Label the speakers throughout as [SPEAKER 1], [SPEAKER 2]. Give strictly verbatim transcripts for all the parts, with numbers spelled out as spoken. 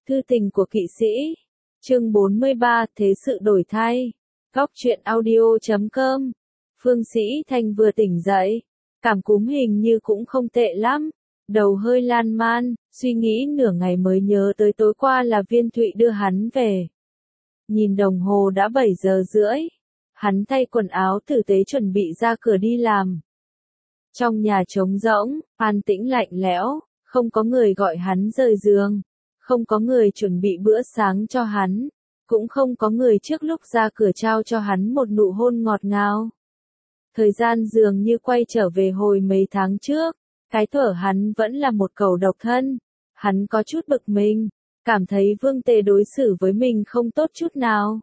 [SPEAKER 1] Thư tình của kỵ sĩ. Chương bốn mươi ba, Thế sự đổi thay. Góc truyện audio chấm com. Phương Sĩ Thanh vừa tỉnh dậy. Cảm cúm hình như cũng không tệ lắm. Đầu hơi lan man, suy nghĩ nửa ngày mới nhớ tới tối qua là Viên Thụy đưa hắn về. Nhìn đồng hồ đã bảy giờ rưỡi. Hắn thay quần áo tử tế chuẩn bị ra cửa đi làm. Trong nhà trống rỗng, an tĩnh lạnh lẽo, không có người gọi hắn rời giường. Không có người chuẩn bị bữa sáng cho hắn, cũng không có người trước lúc ra cửa trao cho hắn một nụ hôn ngọt ngào. Thời gian dường như quay trở về hồi mấy tháng trước, cái thuở hắn vẫn là một cẩu độc thân. Hắn có chút bực mình, cảm thấy Vương Tề đối xử với mình không tốt chút nào.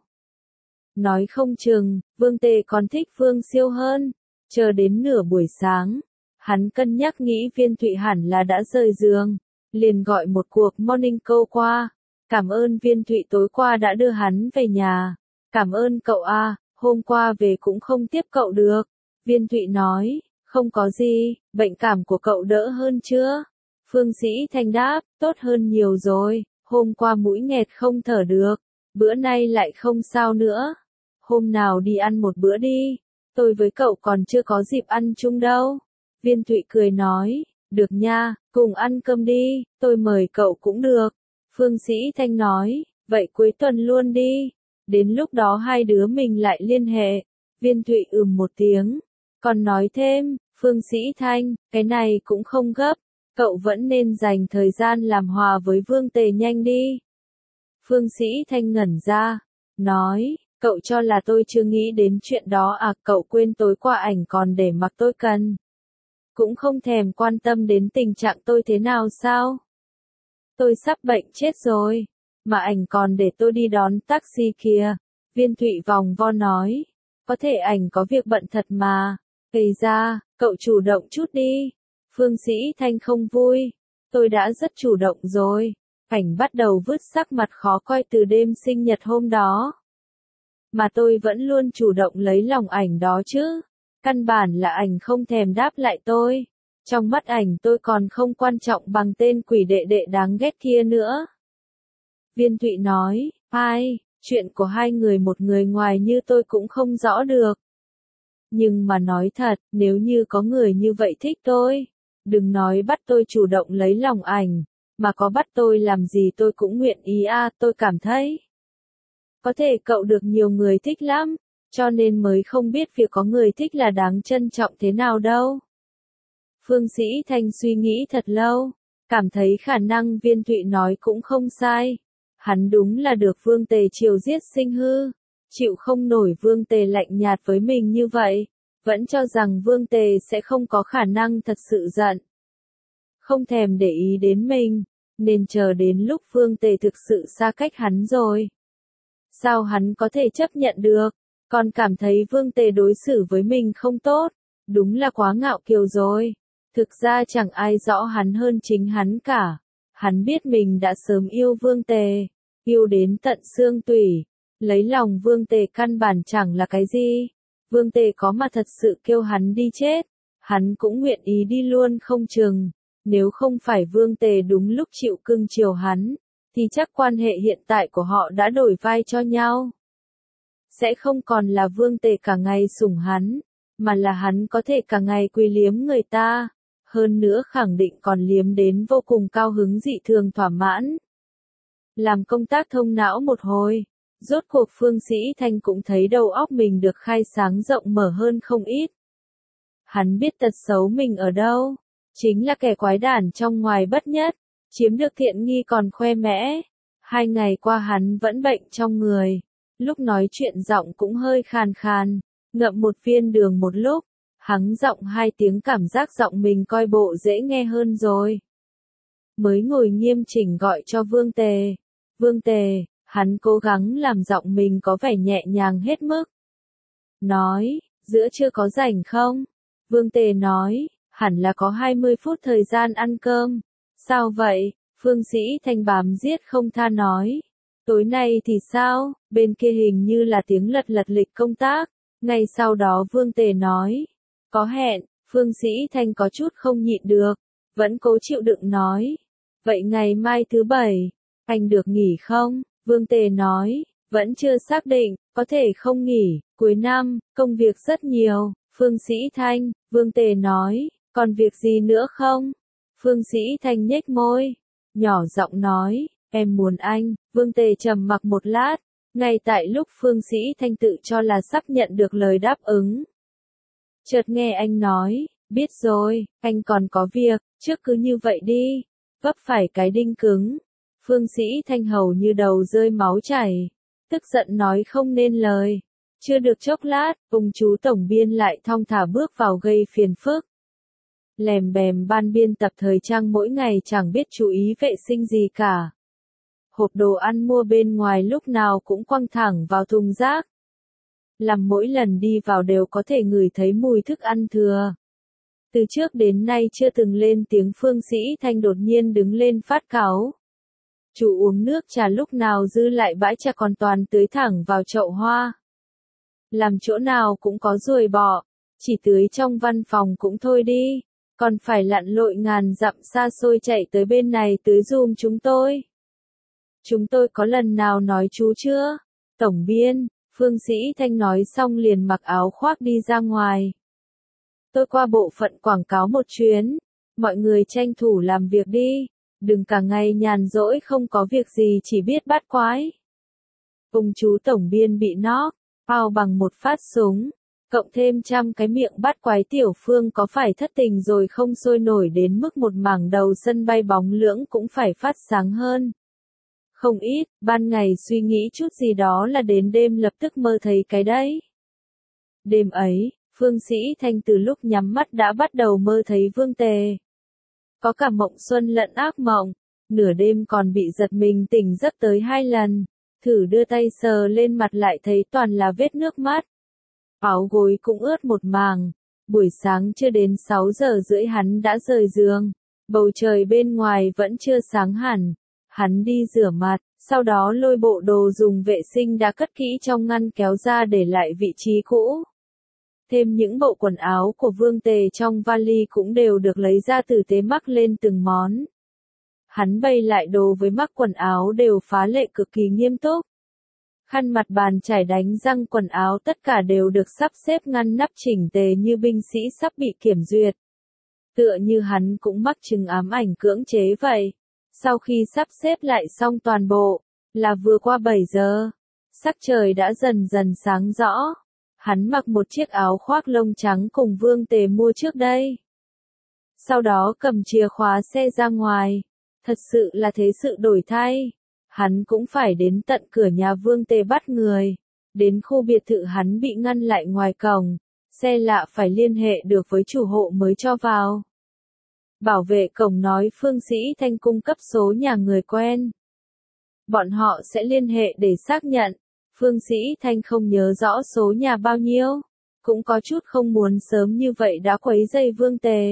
[SPEAKER 1] Nói không chừng, Vương Tề còn thích Vương Siêu hơn. Chờ đến nửa buổi sáng, hắn cân nhắc nghĩ Viên Thụy hẳn là đã rời giường. Liền gọi một cuộc morning call qua. Cảm ơn Viên Thụy tối qua đã đưa hắn về nhà. Cảm ơn cậu a, hôm qua về cũng không tiếp cậu được. Viên Thụy nói, không có gì, bệnh cảm của cậu đỡ hơn chưa? Phương Sĩ Thanh đáp, tốt hơn nhiều rồi, hôm qua mũi nghẹt không thở được, bữa nay lại không sao nữa. Hôm nào đi ăn một bữa đi, tôi với cậu còn chưa có dịp ăn chung đâu. Viên Thụy cười nói, được nha, cùng ăn cơm đi, tôi mời cậu cũng được. Phương Sĩ Thanh nói, vậy cuối tuần luôn đi, đến lúc đó hai đứa mình lại liên hệ. Viên Thụy ừm một tiếng, còn nói thêm, Phương Sĩ Thanh, cái này cũng không gấp, cậu vẫn nên dành thời gian làm hòa với Vương Tề nhanh đi. Phương Sĩ Thanh ngẩn ra, nói, cậu cho là tôi chưa nghĩ đến chuyện đó à, cậu quên tối qua ảnh còn để mặc tôi cần. Cũng không thèm quan tâm đến tình trạng tôi thế nào sao? Tôi sắp bệnh chết rồi, mà ảnh còn để tôi đi đón taxi kìa. Viên Thụy vòng vo nói, có thể ảnh có việc bận thật mà. Kể ra, cậu chủ động chút đi. Phương Sĩ Thanh không vui, tôi đã rất chủ động rồi. Ảnh bắt đầu vứt sắc mặt khó coi từ đêm sinh nhật hôm đó. Mà tôi vẫn luôn chủ động lấy lòng ảnh đó chứ. Căn bản là ảnh không thèm đáp lại tôi. Trong mắt ảnh tôi còn không quan trọng bằng tên quỷ đệ đệ đáng ghét kia nữa. Viên Thụy nói, ai, chuyện của hai người một người ngoài như tôi cũng không rõ được. Nhưng mà nói thật, nếu như có người như vậy thích tôi, đừng nói bắt tôi chủ động lấy lòng ảnh, mà có bắt tôi làm gì tôi cũng nguyện ý a, à, tôi cảm thấy. Có thể cậu được nhiều người thích lắm. Cho nên mới không biết việc có người thích là đáng trân trọng thế nào đâu. Phương Sĩ Thanh suy nghĩ thật lâu, cảm thấy khả năng Viên Thụy nói cũng không sai. Hắn đúng là được Vương Tề chiều giết sinh hư, chịu không nổi Vương Tề lạnh nhạt với mình như vậy, vẫn cho rằng Vương Tề sẽ không có khả năng thật sự giận. Không thèm để ý đến mình, nên chờ đến lúc Vương Tề thực sự xa cách hắn rồi. Sao hắn có thể chấp nhận được? Còn cảm thấy Vương Tề đối xử với mình không tốt, đúng là quá ngạo kiều rồi. Thực ra chẳng ai rõ hắn hơn chính hắn cả. Hắn biết mình đã sớm yêu Vương Tề, yêu đến tận xương tủy. Lấy lòng Vương Tề căn bản chẳng là cái gì. Vương Tề có mà thật sự kêu hắn đi chết, hắn cũng nguyện ý đi luôn không chừng. Nếu không phải Vương Tề đúng lúc chịu cưng chiều hắn, thì chắc quan hệ hiện tại của họ đã đổi vai cho nhau. Sẽ không còn là Vương Tề cả ngày sủng hắn, mà là hắn có thể cả ngày quy liếm người ta, hơn nữa khẳng định còn liếm đến vô cùng cao hứng dị thường thỏa mãn. Làm công tác thông não một hồi, rốt cuộc Phương Sĩ Thanh cũng thấy đầu óc mình được khai sáng rộng mở hơn không ít. Hắn biết tật xấu mình ở đâu, chính là kẻ quái đản trong ngoài bất nhất, chiếm được thiện nghi còn khoe mẽ. Hai ngày qua hắn vẫn bệnh trong người. Lúc nói chuyện giọng cũng hơi khàn khàn, ngậm một viên đường một lúc, hắng giọng hai tiếng cảm giác giọng mình coi bộ dễ nghe hơn rồi. Mới ngồi nghiêm chỉnh gọi cho Vương Tề. Vương Tề, hắn cố gắng làm giọng mình có vẻ nhẹ nhàng hết mức. Nói, giữa trưa có rảnh không? Vương Tề nói, hẳn là có hai mươi phút thời gian ăn cơm. Sao vậy? Phương Sĩ Thanh bám giết không tha nói. Tối nay thì sao? Bên kia hình như là tiếng lật lật lịch công tác. Ngay sau đó Vương Tề nói. Có hẹn, Phương Sĩ Thanh có chút không nhịn được. Vẫn cố chịu đựng nói. Vậy ngày mai thứ bảy, Anh được nghỉ không? Vương Tề nói, vẫn chưa xác định, có thể không nghỉ, cuối năm, công việc rất nhiều. Phương Sĩ Thanh, Vương Tề nói, còn việc gì nữa không? Phương Sĩ Thanh nhếch môi, nhỏ giọng nói, em muốn anh. Vương Tề trầm mặc một lát, ngay tại lúc Phương Sĩ Thanh tự cho là sắp nhận được lời đáp ứng. Chợt nghe anh nói, biết rồi, anh còn có việc, trước cứ như vậy đi, vấp phải cái đinh cứng. Phương Sĩ Thanh hầu như đầu rơi máu chảy, tức giận nói không nên lời. Chưa được chốc lát, ông chú tổng biên lại thong thả bước vào gây phiền phức. Lèm bèm ban biên tập thời trang mỗi ngày chẳng biết chú ý vệ sinh gì cả. Hộp đồ ăn mua bên ngoài lúc nào cũng quăng thẳng vào thùng rác. Làm mỗi lần đi vào đều có thể ngửi thấy mùi thức ăn thừa. Từ trước đến nay chưa từng lên tiếng. Phương Sĩ Thanh đột nhiên đứng lên phát cáu. Chú uống nước trà lúc nào dư lại bãi trà còn toàn tưới thẳng vào chậu hoa. Làm chỗ nào cũng có ruồi bọ, chỉ tưới trong văn phòng cũng thôi đi, còn phải lặn lội ngàn dặm xa xôi chạy tới bên này tưới giùm chúng tôi. Chúng tôi có lần nào nói chú chưa? Tổng biên, Phương Sĩ Thanh nói xong liền mặc áo khoác đi ra ngoài. Tôi qua bộ phận quảng cáo một chuyến, mọi người tranh thủ làm việc đi, đừng cả ngày nhàn rỗi không có việc gì chỉ biết bắt quái. Ông chú tổng biên bị knock out bằng một phát súng, cộng thêm trăm cái miệng bắt quái. Tiểu Phương có phải thất tình rồi không sôi nổi đến mức một mảng đầu sân bay bóng lưỡng cũng phải phát sáng hơn. Không ít, ban ngày suy nghĩ chút gì đó là đến đêm lập tức mơ thấy cái đấy. Đêm ấy, Phương Sĩ Thanh từ lúc nhắm mắt đã bắt đầu mơ thấy Vương Tề. Có cả mộng xuân lẫn ác mộng, nửa đêm còn bị giật mình tỉnh giấc tới hai lần, thử đưa tay sờ lên mặt lại thấy toàn là vết nước mắt. Áo gối cũng ướt một màng, buổi sáng chưa đến sáu giờ rưỡi hắn đã rời giường, bầu trời bên ngoài vẫn chưa sáng hẳn. Hắn đi rửa mặt, sau đó lôi bộ đồ dùng vệ sinh đã cất kỹ trong ngăn kéo ra để lại vị trí cũ. Thêm những bộ quần áo của Vương Tề trong vali cũng đều được lấy ra tử tế mắc lên từng món. Hắn bày lại đồ với mắc quần áo đều phá lệ cực kỳ nghiêm túc. Khăn mặt bàn chải đánh răng quần áo tất cả đều được sắp xếp ngăn nắp chỉnh tề như binh sĩ sắp bị kiểm duyệt. Tựa như hắn cũng mắc chứng ám ảnh cưỡng chế vậy. Sau khi sắp xếp lại xong toàn bộ, là vừa qua bảy giờ, sắc trời đã dần dần sáng rõ. Hắn mặc một chiếc áo khoác lông trắng cùng Vương Tề mua trước đây. Sau đó cầm chìa khóa xe ra ngoài. Thật sự là thế sự đổi thay. Hắn cũng phải đến tận cửa nhà Vương Tề bắt người. Đến khu biệt thự hắn bị ngăn lại ngoài cổng. Xe lạ phải liên hệ được với chủ hộ mới cho vào. Bảo vệ cổng nói Phương Sĩ Thanh cung cấp số nhà người quen. Bọn họ sẽ liên hệ để xác nhận. Phương Sĩ Thanh không nhớ rõ số nhà bao nhiêu. Cũng có chút không muốn sớm như vậy đã quấy rầy Vương Tề.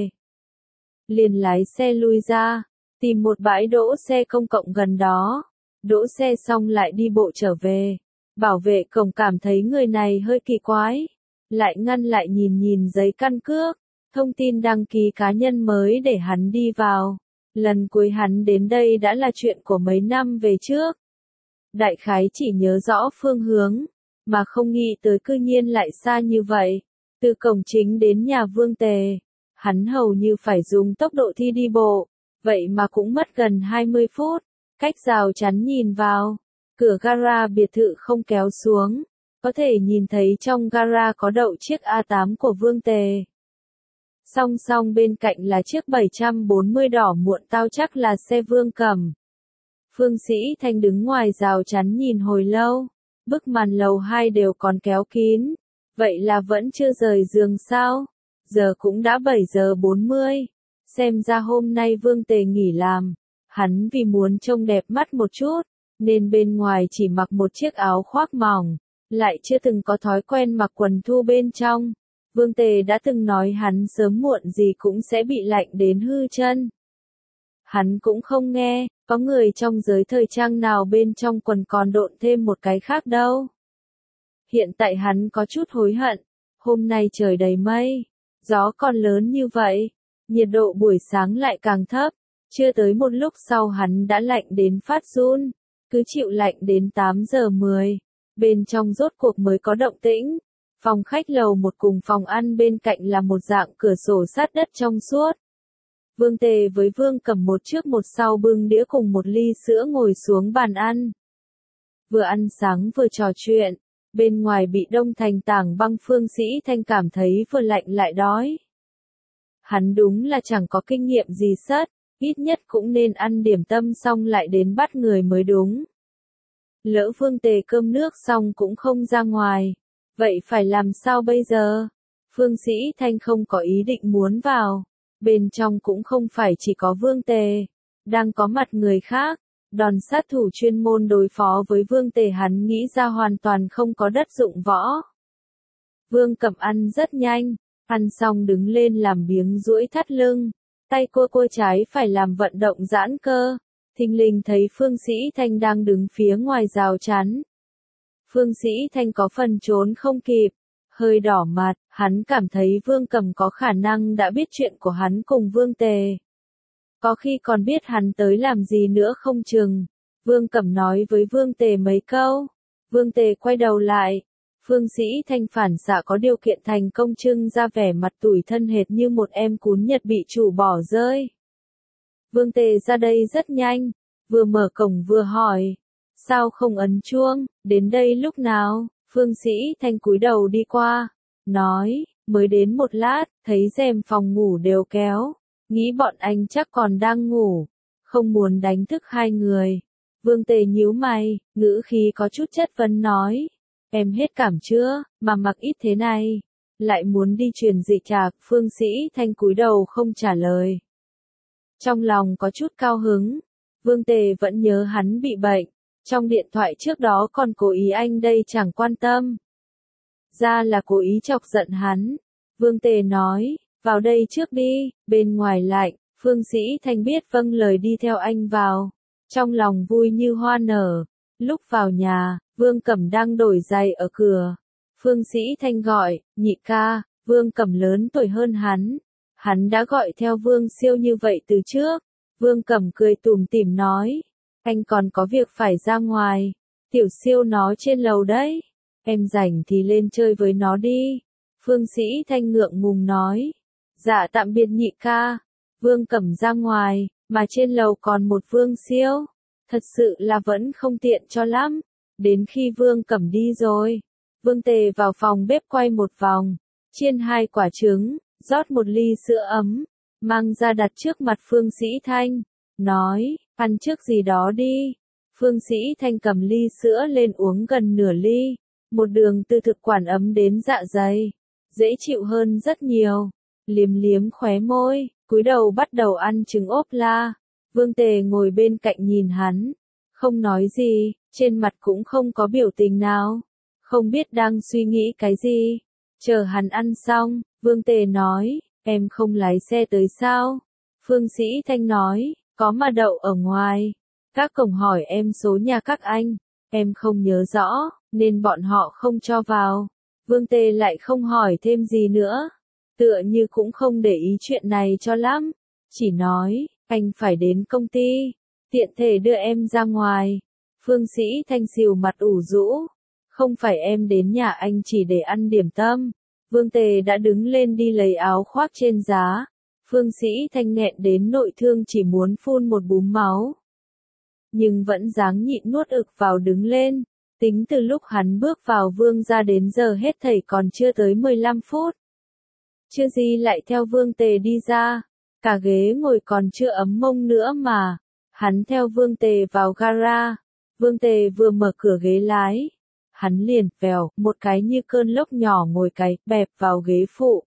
[SPEAKER 1] Liền lái xe lui ra, tìm một bãi đỗ xe công cộng gần đó. Đỗ xe xong lại đi bộ trở về. Bảo vệ cổng cảm thấy người này hơi kỳ quái. Lại ngăn lại nhìn nhìn giấy căn cước. Thông tin đăng ký cá nhân mới để hắn đi vào. Lần cuối hắn đến đây đã là chuyện của mấy năm về trước. Đại khái chỉ nhớ rõ phương hướng, mà không nghĩ tới cư nhiên lại xa như vậy. Từ cổng chính đến nhà Vương Tề, hắn hầu như phải dùng tốc độ thi đi bộ, vậy mà cũng mất gần hai mươi phút. Cách rào chắn nhìn vào, cửa gara biệt thự không kéo xuống, có thể nhìn thấy trong gara có đậu chiếc A tám của Vương Tề. Song song bên cạnh là chiếc bảy trăm bốn mươi đỏ muộn tao chắc là xe Vương cầm. Phương Sĩ Thanh đứng ngoài rào chắn nhìn hồi lâu, bức màn lầu hai đều còn kéo kín, vậy là vẫn chưa rời giường sao? Giờ cũng đã bảy giờ bốn mươi, xem ra hôm nay Vương Tề nghỉ làm, hắn vì muốn trông đẹp mắt một chút, nên bên ngoài chỉ mặc một chiếc áo khoác mỏng, lại chưa từng có thói quen mặc quần thu bên trong. Vương Tề đã từng nói hắn sớm muộn gì cũng sẽ bị lạnh đến hư chân. Hắn cũng không nghe, có người trong giới thời trang nào bên trong quần còn độn thêm một cái khác đâu. Hiện tại hắn có chút hối hận, hôm nay trời đầy mây, gió còn lớn như vậy, nhiệt độ buổi sáng lại càng thấp, Chưa tới một lúc sau hắn đã lạnh đến phát run, cứ chịu lạnh đến tám giờ mười. Bên trong rốt cuộc mới có động tĩnh. Phòng khách lầu một cùng phòng ăn bên cạnh là một dạng cửa sổ sát đất trong suốt. Vương Tề với Vương Cẩm một trước một sau bưng đĩa cùng một ly sữa ngồi xuống bàn ăn. Vừa ăn sáng vừa trò chuyện, bên ngoài bị đông thành tảng băng. Phương Sĩ Thanh cảm thấy vừa lạnh lại đói. Hắn đúng là chẳng có kinh nghiệm gì sất, ít nhất cũng nên ăn điểm tâm xong lại đến bắt người mới đúng. Lỡ Vương Tề cơm nước xong cũng không ra ngoài, vậy phải làm sao bây giờ? Phương Sĩ Thanh không có ý định muốn vào, bên trong cũng không phải chỉ có Vương Tề, đang có mặt người khác, đòn sát thủ chuyên môn đối phó với Vương Tề hắn nghĩ ra hoàn toàn không có đất dụng võ. Vương Cẩm ăn rất nhanh, ăn xong đứng lên làm biếng duỗi thắt lưng, tay cua cua trái phải làm vận động giãn cơ, thình lình thấy Phương Sĩ Thanh đang đứng phía ngoài rào chắn. Phương Sĩ Thanh có phần trốn không kịp, hơi đỏ mặt, hắn cảm thấy Vương Cẩm có khả năng đã biết chuyện của hắn cùng Vương Tề. Có khi còn biết hắn tới làm gì nữa không chừng. Vương Cẩm nói với Vương Tề mấy câu. Vương Tề quay đầu lại. Phương Sĩ Thanh phản xạ có điều kiện thành công trưng ra vẻ mặt tủi thân hệt như một em cún Nhật bị chủ bỏ rơi. Vương Tề ra đây rất nhanh, vừa mở cổng vừa hỏi. Sao không ấn chuông, đến đây lúc nào? Phương Sĩ Thanh cúi đầu đi qua, nói, mới đến một lát, thấy rèm phòng ngủ đều kéo, nghĩ bọn anh chắc còn đang ngủ, không muốn đánh thức hai người. Vương Tề nhíu mày, ngữ khí có chút chất vấn nói, em hết cảm chưa, mà mặc ít thế này, lại muốn đi truyền dịch chạc. Phương Sĩ Thanh cúi đầu không trả lời. Trong lòng có chút cao hứng, Vương Tề vẫn nhớ hắn bị bệnh. Trong điện thoại trước đó còn cố ý anh đây chẳng quan tâm. Ra là cố ý chọc giận hắn. Vương Tề nói, vào đây trước đi, bên ngoài lạnh. Phương Sĩ Thanh biết vâng lời đi theo anh vào. Trong lòng vui như hoa nở. Lúc vào nhà, Vương Cẩm đang đổi giày ở cửa. Phương Sĩ Thanh gọi, nhị ca. Vương Cẩm lớn tuổi hơn hắn. Hắn đã gọi theo Vương Siêu như vậy từ trước. Vương Cẩm cười tủm tỉm nói. Anh còn có việc phải ra ngoài. Tiểu Siêu nó trên lầu đấy. Em rảnh thì lên chơi với nó đi. Phương Sĩ Thanh ngượng ngùng nói. Dạ tạm biệt nhị ca. Vương Cẩm ra ngoài, mà trên lầu còn một Vương Siêu. Thật sự là vẫn không tiện cho lắm. Đến khi Vương Cẩm đi rồi, Vương Tề vào phòng bếp quay một vòng, chiên hai quả trứng, rót một ly sữa ấm, mang ra đặt trước mặt Phương Sĩ Thanh, nói, ăn trước gì đó đi. Phương Sĩ Thanh cầm ly sữa lên uống gần nửa ly, một đường từ thực quản ấm đến dạ dày, dễ chịu hơn rất nhiều. Liếm liếm khóe môi, cúi đầu bắt đầu ăn trứng ốp la. Vương Tề ngồi bên cạnh nhìn hắn, không nói gì, trên mặt cũng không có biểu tình nào, không biết đang suy nghĩ cái gì. Chờ hắn ăn xong, Vương Tề nói, em không lái xe tới sao? Phương Sĩ Thanh nói, có mà đậu ở ngoài. Các cổng hỏi em số nhà các anh, em không nhớ rõ, nên bọn họ không cho vào. Vương Tề lại không hỏi thêm gì nữa, tựa như cũng không để ý chuyện này cho lắm, chỉ nói, anh phải đến công ty, tiện thể đưa em ra ngoài. Phương Sĩ Thanh xìu mặt ủ rũ, không phải em đến nhà anh chỉ để ăn điểm tâm. Vương Tề đã đứng lên đi lấy áo khoác trên giá. Phương Sĩ Thanh nghẹn đến nội thương chỉ muốn phun một búm máu. Nhưng vẫn dáng nhịn nuốt ực vào đứng lên. Tính từ lúc hắn bước vào Vương ra đến giờ hết thảy còn chưa tới mười lăm phút. Chưa gì lại theo Vương Tề đi ra. Cả ghế ngồi còn chưa ấm mông nữa mà. Hắn theo Vương Tề vào gara. Vương Tề vừa mở cửa ghế lái. Hắn liền vèo, một cái như cơn lốc nhỏ ngồi cái, bẹp vào ghế phụ.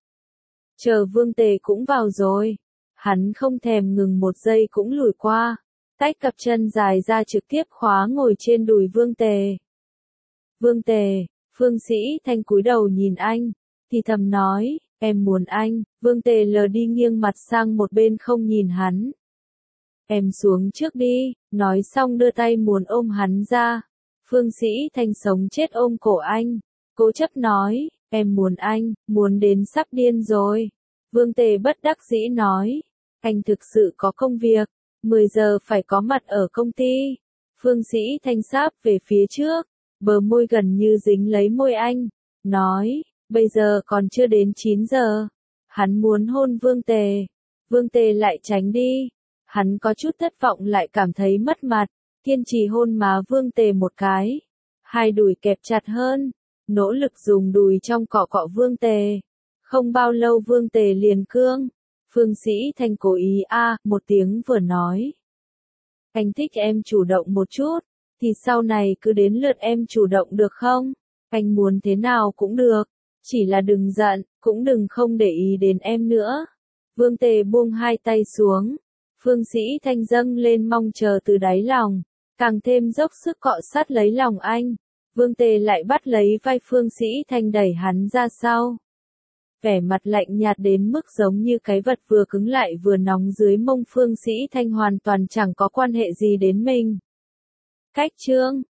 [SPEAKER 1] Chờ Vương Tề cũng vào rồi. Hắn không thèm ngừng một giây cũng lùi qua. Tách cặp chân dài ra trực tiếp khóa ngồi trên đùi Vương Tề. Vương Tề, Phương Sĩ Thanh cúi đầu nhìn anh, thì thầm nói, em muốn anh. Vương Tề lờ đi nghiêng mặt sang một bên không nhìn hắn. Em xuống trước đi, nói xong đưa tay muốn ôm hắn ra. Phương Sĩ Thanh sống chết ôm cổ anh, cố chấp nói, em muốn anh, muốn đến sắp điên rồi. Vương Tề bất đắc dĩ nói, anh thực sự có công việc, mười giờ phải có mặt ở công ty. Phương Sĩ Thanh sáp về phía trước, bờ môi gần như dính lấy môi anh, nói, bây giờ còn chưa đến chín giờ. Hắn muốn hôn Vương Tề. Vương Tề lại tránh đi. Hắn có chút thất vọng lại cảm thấy mất mặt, kiên trì hôn má Vương Tề một cái. Hai đùi kẹp chặt hơn, nỗ lực dùng đùi trong cọ cọ Vương Tề. Không bao lâu Vương Tề liền cương. Phương Sĩ Thanh cố ý a à, một tiếng vừa nói. Anh thích em chủ động một chút, thì sau này cứ đến lượt em chủ động được không? Anh muốn thế nào cũng được, chỉ là đừng giận, cũng đừng không để ý đến em nữa. Vương Tề buông hai tay xuống. Phương Sĩ Thanh dâng lên mong chờ từ đáy lòng, càng thêm dốc sức cọ sát lấy lòng anh. Vương Tề lại bắt lấy vai Phương Sĩ Thanh đẩy hắn ra sau. Vẻ mặt lạnh nhạt đến mức giống như cái vật vừa cứng lại vừa nóng dưới mông Phương Sĩ Thanh hoàn toàn chẳng có quan hệ gì đến mình. Cách chương